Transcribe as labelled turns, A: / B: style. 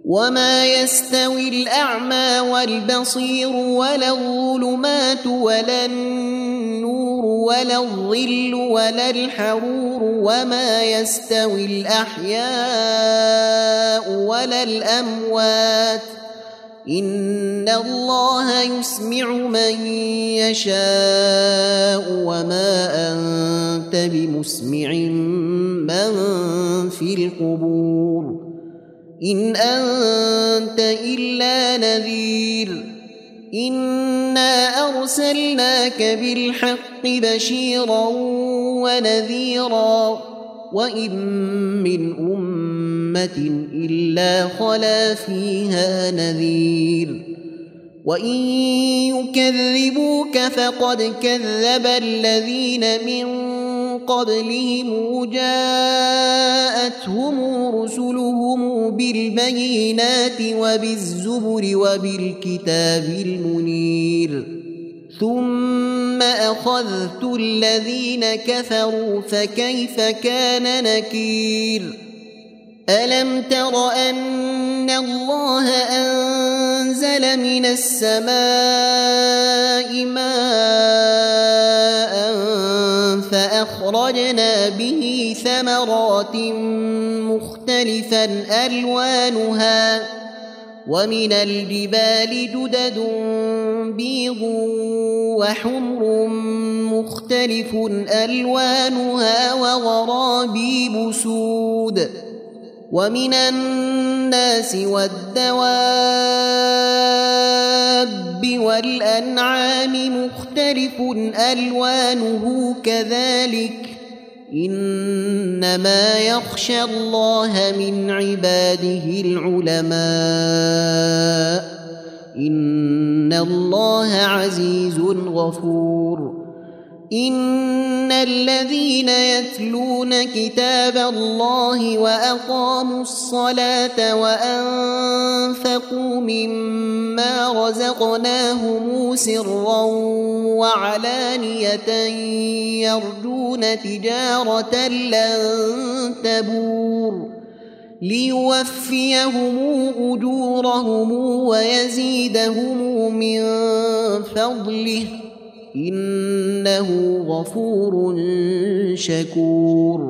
A: وما يستوي الأعمى والبصير ولا الظلمات ولا النور ولا الظل ولا الحرور وما يستوي الأحياء ولا الأموات إن الله يسمع من يشاء وما أنت بمسمع من في القبور إن أنت إلا نذير إنا أرسلناك بالحق بشيرا ونذيرا وإن من أمة إلا خلا فيها نذير وإن يكذبوك فقد كذب الذين من قبلهم جاءتهم رسلهم بالبينات وبالزبر وبالكتاب المنير ثم أخذت الذين كفروا فكيف كان نكير ألم تر أن الله أنزل من السماء ماء فأخرجنا به ثمرات مختلفا ألوانها ومن الجبال جدد بيض وحمر مختلف ألوانها وغرابيب سود ومن الناس والدواب والأنعام مختلف ألوانه كذلك إنما يخشى الله من عباده العلماء إن الله عزيز غفور إن الذين يتلون كتاب الله وأقاموا الصلاة وأنفقوا مما رزقناهم سرا وعلانية يرجون تجارة لن تبور ليوفيهم أجورهم ويزيدهم من فضله إنه غفور شكور